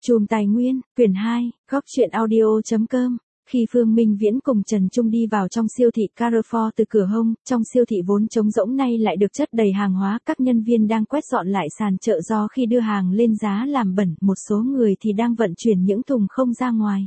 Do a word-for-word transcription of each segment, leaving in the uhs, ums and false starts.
Chùm Tài Nguyên, quyển hai, góc truyện audio chấm com. Khi Phương Minh Viễn cùng Trần Trung đi vào trong siêu thị Carrefour từ cửa hông, trong siêu thị vốn trống rỗng nay lại được chất đầy hàng hóa, các nhân viên đang quét dọn lại sàn chợ do khi đưa hàng lên giá làm bẩn, một số người thì đang vận chuyển những thùng không ra ngoài.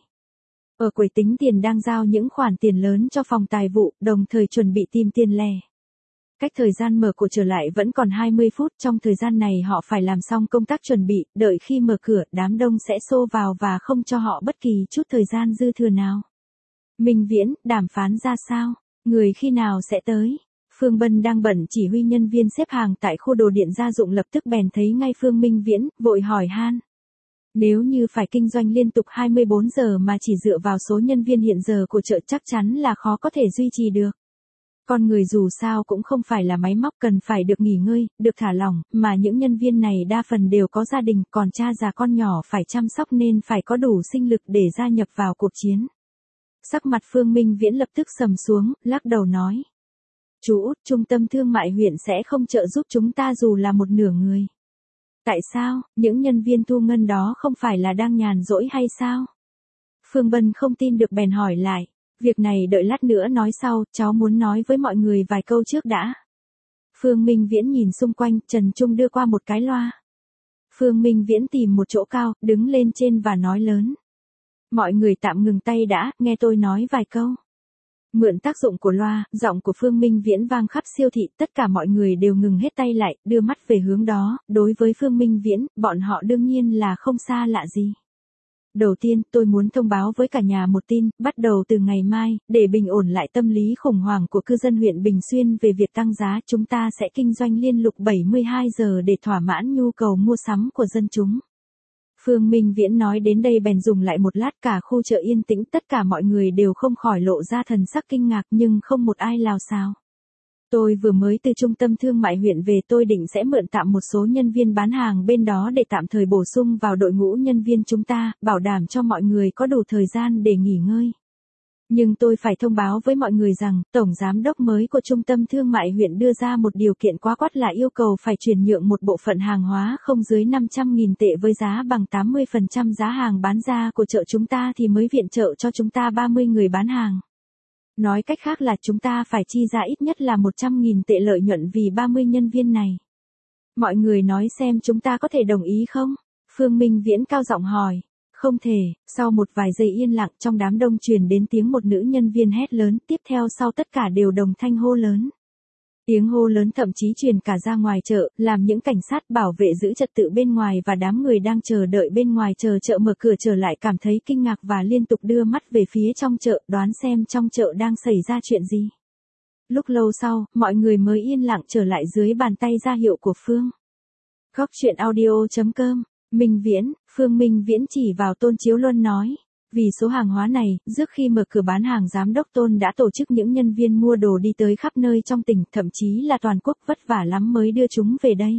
Ở quầy tính tiền đang giao những khoản tiền lớn cho phòng tài vụ, đồng thời chuẩn bị tìm tiền lẻ. Cách thời gian mở cửa trở lại vẫn còn hai mươi phút, trong thời gian này họ phải làm xong công tác chuẩn bị, đợi khi mở cửa, đám đông sẽ xô vào và không cho họ bất kỳ chút thời gian dư thừa nào. Minh Viễn, đàm phán ra sao? Người khi nào sẽ tới? Phương Bân đang bận chỉ huy nhân viên xếp hàng tại khu đồ điện gia dụng lập tức bèn thấy ngay Phương Minh Viễn, vội hỏi han. Nếu như phải kinh doanh liên tục hai mươi bốn giờ mà chỉ dựa vào số nhân viên hiện giờ của chợ chắc chắn là khó có thể duy trì được. Con người dù sao cũng không phải là máy móc, cần phải được nghỉ ngơi, được thả lỏng, mà những nhân viên này đa phần đều có gia đình, còn cha già con nhỏ phải chăm sóc nên phải có đủ sinh lực để gia nhập vào cuộc chiến. Sắc mặt Phương Minh Viễn lập tức sầm xuống, lắc đầu nói. Chú Út, trung tâm thương mại huyện sẽ không trợ giúp chúng ta dù là một nửa người. Tại sao, những nhân viên thu ngân đó không phải là đang nhàn rỗi hay sao? Phương Bân không tin được bèn hỏi lại. Việc này đợi lát nữa nói sau, cháu muốn nói với mọi người vài câu trước đã. Phương Minh Viễn nhìn xung quanh, Trần Trung đưa qua một cái loa. Phương Minh Viễn tìm một chỗ cao, đứng lên trên và nói lớn. Mọi người tạm ngừng tay đã, nghe tôi nói vài câu. Mượn tác dụng của loa, giọng của Phương Minh Viễn vang khắp siêu thị, tất cả mọi người đều ngừng hết tay lại, đưa mắt về hướng đó, đối với Phương Minh Viễn, bọn họ đương nhiên là không xa lạ gì. Đầu tiên, tôi muốn thông báo với cả nhà một tin, bắt đầu từ ngày mai, để bình ổn lại tâm lý khủng hoảng của cư dân huyện Bình Xuyên về việc tăng giá, chúng ta sẽ kinh doanh liên tục bảy mươi hai giờ để thỏa mãn nhu cầu mua sắm của dân chúng. Phương Minh Viễn nói đến đây bèn dùng lại một lát, cả khu chợ yên tĩnh, tất cả mọi người đều không khỏi lộ ra thần sắc kinh ngạc nhưng không một ai lào xào. Tôi vừa mới từ trung tâm thương mại huyện về, tôi định sẽ mượn tạm một số nhân viên bán hàng bên đó để tạm thời bổ sung vào đội ngũ nhân viên chúng ta, bảo đảm cho mọi người có đủ thời gian để nghỉ ngơi. Nhưng tôi phải thông báo với mọi người rằng, Tổng Giám đốc mới của Trung tâm Thương mại huyện đưa ra một điều kiện quá quát là yêu cầu phải chuyển nhượng một bộ phận hàng hóa không dưới năm trăm nghìn tệ với giá bằng tám mươi phần trăm giá hàng bán ra của chợ chúng ta thì mới viện trợ cho chúng ta ba mươi người bán hàng. Nói cách khác là chúng ta phải chi ra ít nhất là một trăm nghìn tệ lợi nhuận vì ba mươi nhân viên này. Mọi người nói xem chúng ta có thể đồng ý không? Phương Minh Viễn cao giọng hỏi. Không thể, sau một vài giây yên lặng trong đám đông truyền đến tiếng một nữ nhân viên hét lớn, tiếp theo sau tất cả đều đồng thanh hô lớn. Tiếng hô lớn thậm chí truyền cả ra ngoài chợ, làm những cảnh sát bảo vệ giữ trật tự bên ngoài và đám người đang chờ đợi bên ngoài chờ chợ mở cửa trở lại cảm thấy kinh ngạc và liên tục đưa mắt về phía trong chợ, đoán xem trong chợ đang xảy ra chuyện gì. Lúc lâu sau, mọi người mới yên lặng trở lại dưới bàn tay ra hiệu của Phương. Góc truyện audio chấm com. Minh Viễn, Phương Minh Viễn chỉ vào Tôn Chiếu Luân nói. Vì số hàng hóa này, trước khi mở cửa bán hàng Giám đốc Tôn đã tổ chức những nhân viên mua đồ đi tới khắp nơi trong tỉnh, thậm chí là toàn quốc, vất vả lắm mới đưa chúng về đây.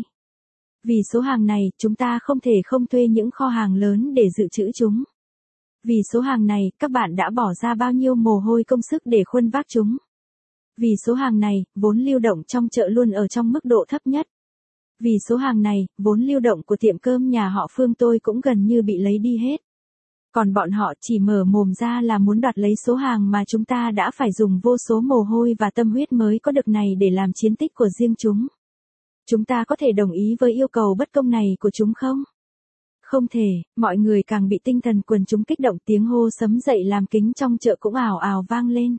Vì số hàng này, chúng ta không thể không thuê những kho hàng lớn để dự trữ chúng. Vì số hàng này, các bạn đã bỏ ra bao nhiêu mồ hôi công sức để khuân vác chúng. Vì số hàng này, vốn lưu động trong chợ luôn ở trong mức độ thấp nhất. Vì số hàng này, vốn lưu động của tiệm cơm nhà họ Phương tôi cũng gần như bị lấy đi hết. Còn bọn họ chỉ mở mồm ra là muốn đoạt lấy số hàng mà chúng ta đã phải dùng vô số mồ hôi và tâm huyết mới có được này để làm chiến tích của riêng chúng. Chúng ta có thể đồng ý với yêu cầu bất công này của chúng không? Không thể, mọi người càng bị tinh thần quần chúng kích động, tiếng hô sấm dậy làm kính trong chợ cũng ào ào vang lên.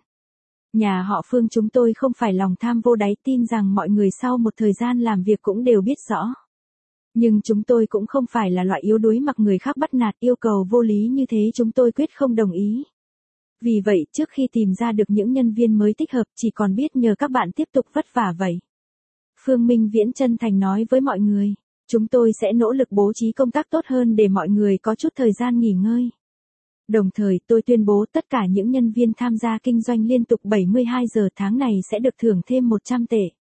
Nhà họ Phương chúng tôi không phải lòng tham vô đáy, tin rằng mọi người sau một thời gian làm việc cũng đều biết rõ. Nhưng chúng tôi cũng không phải là loại yếu đuối mặc người khác bắt nạt, yêu cầu vô lý như thế chúng tôi quyết không đồng ý. Vì vậy, trước khi tìm ra được những nhân viên mới thích hợp, chỉ còn biết nhờ các bạn tiếp tục vất vả vậy. Phương Minh Viễn chân thành nói với mọi người, chúng tôi sẽ nỗ lực bố trí công tác tốt hơn để mọi người có chút thời gian nghỉ ngơi. Đồng thời, tôi tuyên bố tất cả những nhân viên tham gia kinh doanh liên tục bảy mươi hai giờ tháng này sẽ được thưởng thêm một trăm tệ.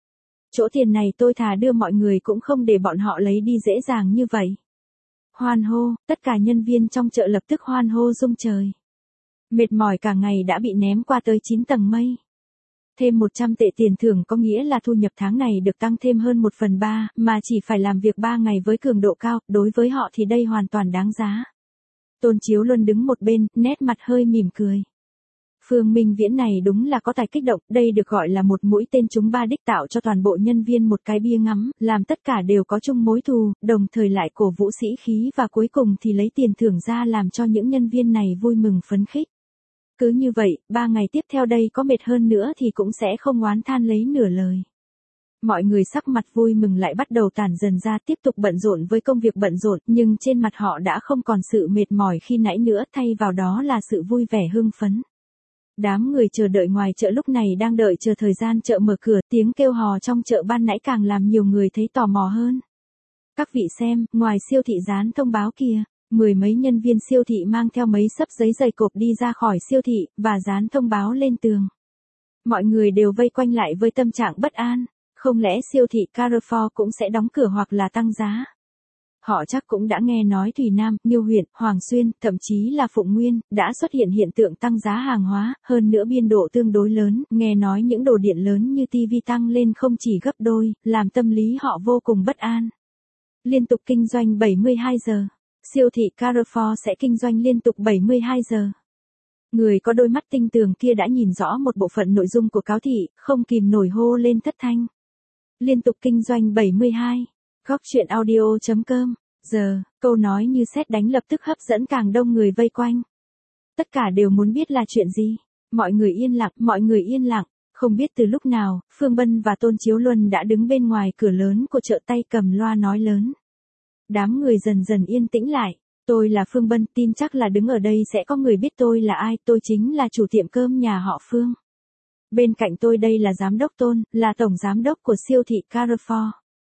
Chỗ tiền này tôi thà đưa mọi người cũng không để bọn họ lấy đi dễ dàng như vậy. Hoan hô, tất cả nhân viên trong chợ lập tức hoan hô rung trời. Mệt mỏi cả ngày đã bị ném qua tới chín tầng mây. Thêm một trăm tệ tiền thưởng có nghĩa là thu nhập tháng này được tăng thêm hơn một phần ba, mà chỉ phải làm việc ba ngày với cường độ cao, đối với họ thì đây hoàn toàn đáng giá. Tôn Chiếu Luân đứng một bên, nét mặt hơi mỉm cười. Phương Minh Viễn này đúng là có tài kích động, đây được gọi là một mũi tên trúng ba đích, tạo cho toàn bộ nhân viên một cái bia ngắm, làm tất cả đều có chung mối thù, đồng thời lại cổ vũ sĩ khí và cuối cùng thì lấy tiền thưởng ra làm cho những nhân viên này vui mừng phấn khích. Cứ như vậy, ba ngày tiếp theo đây có mệt hơn nữa thì cũng sẽ không oán than lấy nửa lời. Mọi người sắc mặt vui mừng lại bắt đầu tản dần ra, tiếp tục bận rộn với công việc bận rộn, nhưng trên mặt họ đã không còn sự mệt mỏi khi nãy nữa, thay vào đó là sự vui vẻ hưng phấn. Đám người chờ đợi ngoài chợ lúc này đang đợi chờ thời gian chợ mở cửa, tiếng kêu hò trong chợ ban nãy càng làm nhiều người thấy tò mò hơn. Các vị xem, ngoài siêu thị dán thông báo kìa, mười mấy nhân viên siêu thị mang theo mấy xấp giấy dày cộp đi ra khỏi siêu thị, và dán thông báo lên tường. Mọi người đều vây quanh lại với tâm trạng bất an, không lẽ siêu thị Carrefour cũng sẽ đóng cửa hoặc là tăng giá? Họ chắc cũng đã nghe nói Thủy Nam, Nghiêu Huyện, Hoàng Xuyên, thậm chí là Phụng Nguyên, đã xuất hiện hiện tượng tăng giá hàng hóa, hơn nữa biên độ tương đối lớn, nghe nói những đồ điện lớn như tivi tăng lên không chỉ gấp đôi, làm tâm lý họ vô cùng bất an. Liên tục kinh doanh bảy mươi hai giờ. Siêu thị Carrefour sẽ kinh doanh liên tục bảy mươi hai giờ. Người có đôi mắt tinh tường kia đã nhìn rõ một bộ phận nội dung của cáo thị, không kìm nổi hô lên thất thanh. Liên tục kinh doanh bảy mươi hai. Góc chuyện audio chấm com. Giờ, câu nói như sét đánh lập tức hấp dẫn càng đông người vây quanh. Tất cả đều muốn biết là chuyện gì. Mọi người yên lặng, mọi người yên lặng. Không biết từ lúc nào, Phương Bân và Tôn Chiếu Luân đã đứng bên ngoài cửa lớn của chợ, tay cầm loa nói lớn. Đám người dần dần yên tĩnh lại. Tôi là Phương Bân, tin chắc là đứng ở đây sẽ có người biết tôi là ai, tôi chính là chủ tiệm cơm nhà họ Phương. Bên cạnh tôi đây là giám đốc Tôn, là tổng giám đốc của siêu thị Carrefour.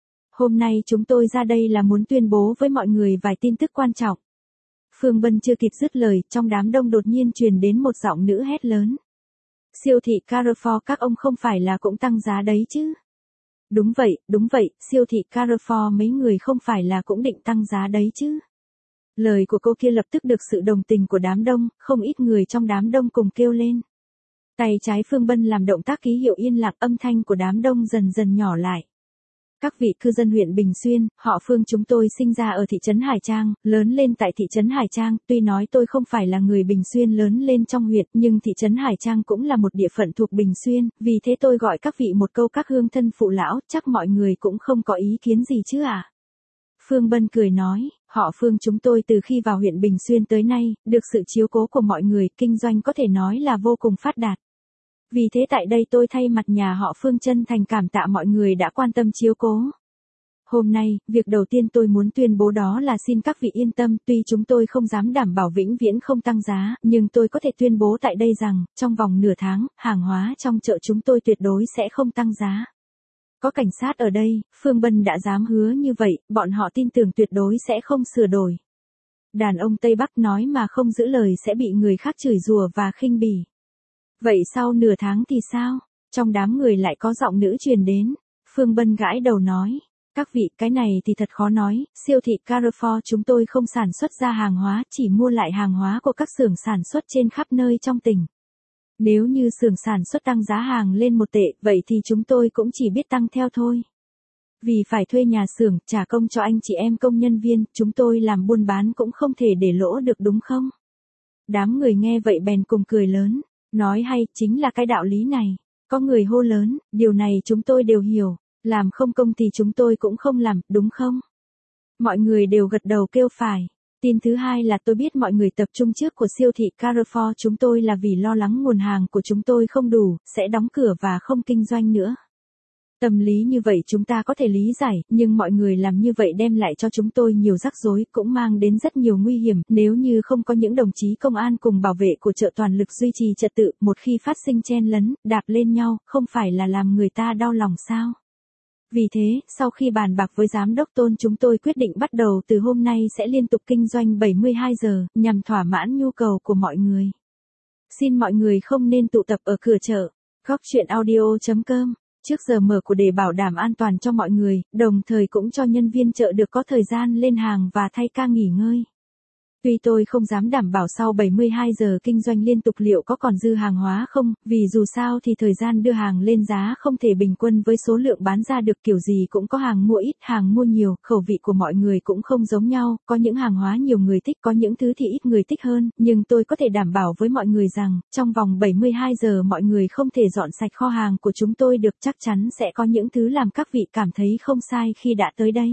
Hôm nay chúng tôi ra đây là muốn tuyên bố với mọi người vài tin tức quan trọng. Phương Bân chưa kịp dứt lời, trong đám đông đột nhiên truyền đến một giọng nữ hét lớn. Siêu thị Carrefour các ông không phải là cũng tăng giá đấy chứ? Đúng vậy, đúng vậy, siêu thị Carrefour mấy người không phải là cũng định tăng giá đấy chứ? Lời của cô kia lập tức được sự đồng tình của đám đông, không ít người trong đám đông cùng kêu lên. Tay trái Phương Bân làm động tác ký hiệu yên lặng, âm thanh của đám đông dần dần nhỏ lại. Các vị cư dân huyện Bình Xuyên, họ Phương chúng tôi sinh ra ở thị trấn Hải Trang, lớn lên tại thị trấn Hải Trang, tuy nói tôi không phải là người Bình Xuyên lớn lên trong huyện, nhưng thị trấn Hải Trang cũng là một địa phận thuộc Bình Xuyên, vì thế tôi gọi các vị một câu các hương thân phụ lão, chắc mọi người cũng không có ý kiến gì chứ à? Phương Bân cười nói, họ Phương chúng tôi từ khi vào huyện Bình Xuyên tới nay, được sự chiếu cố của mọi người, kinh doanh có thể nói là vô cùng phát đạt. Vì thế tại đây tôi thay mặt nhà họ Phương chân thành cảm tạ mọi người đã quan tâm chiếu cố. Hôm nay, việc đầu tiên tôi muốn tuyên bố đó là xin các vị yên tâm, tuy chúng tôi không dám đảm bảo vĩnh viễn không tăng giá, nhưng tôi có thể tuyên bố tại đây rằng, trong vòng nửa tháng, hàng hóa trong chợ chúng tôi tuyệt đối sẽ không tăng giá. Có cảnh sát ở đây, Phương Bân đã dám hứa như vậy, bọn họ tin tưởng tuyệt đối sẽ không sửa đổi. Đàn ông Tây Bắc nói mà không giữ lời sẽ bị người khác chửi rủa và khinh bỉ. Vậy sau nửa tháng thì sao? Trong đám người lại có giọng nữ truyền đến. Phương Bân gãi đầu nói. Các vị, cái này thì thật khó nói, siêu thị Carrefour chúng tôi không sản xuất ra hàng hóa, chỉ mua lại hàng hóa của các xưởng sản xuất trên khắp nơi trong tỉnh. Nếu như xưởng sản xuất tăng giá hàng lên một tệ, vậy thì chúng tôi cũng chỉ biết tăng theo thôi. Vì phải thuê nhà xưởng, trả công cho anh chị em công nhân viên, chúng tôi làm buôn bán cũng không thể để lỗ được đúng không? Đám người nghe vậy bèn cùng cười lớn. Nói hay, chính là cái đạo lý này. Có người hô lớn, điều này chúng tôi đều hiểu, làm không công thì chúng tôi cũng không làm, đúng không? Mọi người đều gật đầu kêu phải. Tin thứ hai là tôi biết mọi người tập trung trước của siêu thị Carrefour chúng tôi là vì lo lắng nguồn hàng của chúng tôi không đủ, sẽ đóng cửa và không kinh doanh nữa. Tâm lý như vậy chúng ta có thể lý giải, nhưng mọi người làm như vậy đem lại cho chúng tôi nhiều rắc rối, cũng mang đến rất nhiều nguy hiểm, nếu như không có những đồng chí công an cùng bảo vệ của chợ toàn lực duy trì trật tự, một khi phát sinh chen lấn, đạp lên nhau, không phải là làm người ta đau lòng sao? Vì thế, sau khi bàn bạc với giám đốc Tôn chúng tôi quyết định bắt đầu từ hôm nay sẽ liên tục kinh doanh bảy mươi hai giờ, nhằm thỏa mãn nhu cầu của mọi người. Xin mọi người không nên tụ tập ở cửa chợ. Góc chuyện audio chấm com Trước giờ mở của để bảo đảm an toàn cho mọi người, đồng thời cũng cho nhân viên chợ được có thời gian lên hàng và thay ca nghỉ ngơi. Tuy tôi không dám đảm bảo sau bảy mươi hai giờ kinh doanh liên tục liệu có còn dư hàng hóa không, vì dù sao thì thời gian đưa hàng lên giá không thể bình quân với số lượng bán ra được, kiểu gì cũng có hàng mua ít, hàng mua nhiều, khẩu vị của mọi người cũng không giống nhau, có những hàng hóa nhiều người thích, có những thứ thì ít người thích hơn, nhưng tôi có thể đảm bảo với mọi người rằng, trong vòng bảy mươi hai giờ mọi người không thể dọn sạch kho hàng của chúng tôi được, chắc chắn sẽ có những thứ làm các vị cảm thấy không sai khi đã tới đây.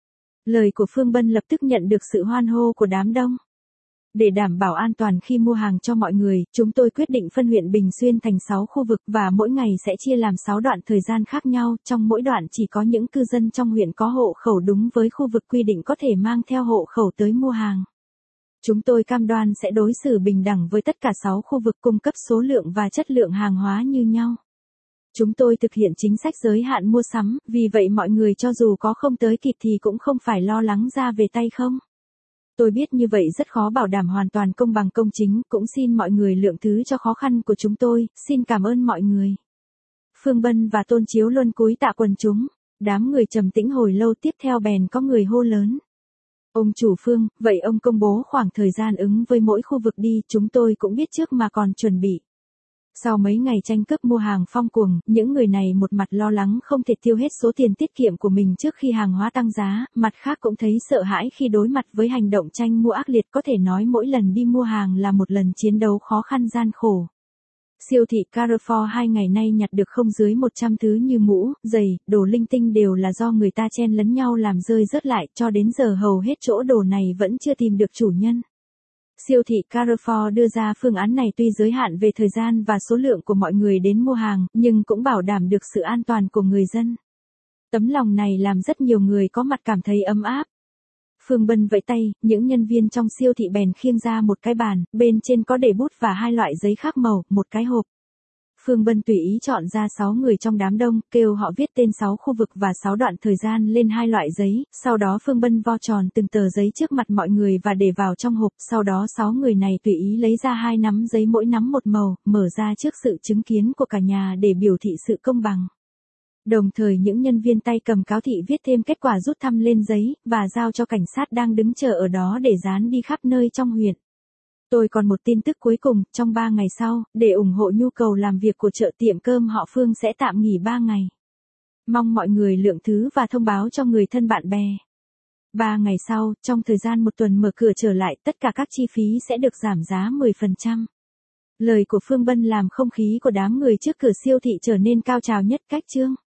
Lời của Phương Bân lập tức nhận được sự hoan hô của đám đông. Để đảm bảo an toàn khi mua hàng cho mọi người, chúng tôi quyết định phân huyện Bình Xuyên thành sáu khu vực và mỗi ngày sẽ chia làm sáu đoạn thời gian khác nhau, trong mỗi đoạn chỉ có những cư dân trong huyện có hộ khẩu đúng với khu vực quy định có thể mang theo hộ khẩu tới mua hàng. Chúng tôi cam đoan sẽ đối xử bình đẳng với tất cả sáu khu vực, cung cấp số lượng và chất lượng hàng hóa như nhau. Chúng tôi thực hiện chính sách giới hạn mua sắm, vì vậy mọi người cho dù có không tới kịp thì cũng không phải lo lắng ra về tay không. Tôi biết như vậy rất khó bảo đảm hoàn toàn công bằng công chính, cũng xin mọi người lượng thứ cho khó khăn của chúng tôi, xin cảm ơn mọi người. Phương Bân và Tôn Chiếu Luân cúi tạ quần chúng, đám người trầm tĩnh hồi lâu, tiếp theo bèn có người hô lớn. Ông chủ Phương, vậy ông công bố khoảng thời gian ứng với mỗi khu vực đi, chúng tôi cũng biết trước mà còn chuẩn bị. Sau mấy ngày tranh cướp mua hàng phong cuồng, những người này một mặt lo lắng không thể tiêu hết số tiền tiết kiệm của mình trước khi hàng hóa tăng giá, mặt khác cũng thấy sợ hãi khi đối mặt với hành động tranh mua ác liệt, có thể nói mỗi lần đi mua hàng là một lần chiến đấu khó khăn gian khổ. Siêu thị Carrefour hai ngày nay nhặt được không dưới một trăm thứ như mũ, giày, đồ linh tinh đều là do người ta chen lấn nhau làm rơi rớt lại, cho đến giờ hầu hết chỗ đồ này vẫn chưa tìm được chủ nhân. Siêu thị Carrefour đưa ra phương án này tuy giới hạn về thời gian và số lượng của mọi người đến mua hàng, nhưng cũng bảo đảm được sự an toàn của người dân. Tấm lòng này làm rất nhiều người có mặt cảm thấy ấm áp. Phương Bân vẫy tay, những nhân viên trong siêu thị bèn khiêng ra một cái bàn, bên trên có để bút và hai loại giấy khác màu, một cái hộp. Phương Bân tùy ý chọn ra sáu người trong đám đông, kêu họ viết tên sáu khu vực và sáu đoạn thời gian lên hai loại giấy, sau đó Phương Bân vo tròn từng tờ giấy trước mặt mọi người và để vào trong hộp, sau đó sáu người này tùy ý lấy ra hai nắm giấy mỗi nắm một màu, mở ra trước sự chứng kiến của cả nhà để biểu thị sự công bằng. Đồng thời những nhân viên tay cầm cáo thị viết thêm kết quả rút thăm lên giấy, và giao cho cảnh sát đang đứng chờ ở đó để dán đi khắp nơi trong huyện. Tôi còn một tin tức cuối cùng, trong ba ngày sau, để ủng hộ nhu cầu làm việc của chợ tiệm cơm họ Phương sẽ tạm nghỉ ba ngày. Mong mọi người lượng thứ và thông báo cho người thân bạn bè. Ba ngày sau, trong thời gian một tuần mở cửa trở lại, tất cả các chi phí sẽ được giảm giá mười phần trăm. Lời của Phương Bân làm không khí của đám người trước cửa siêu thị trở nên cao trào nhất cách chương.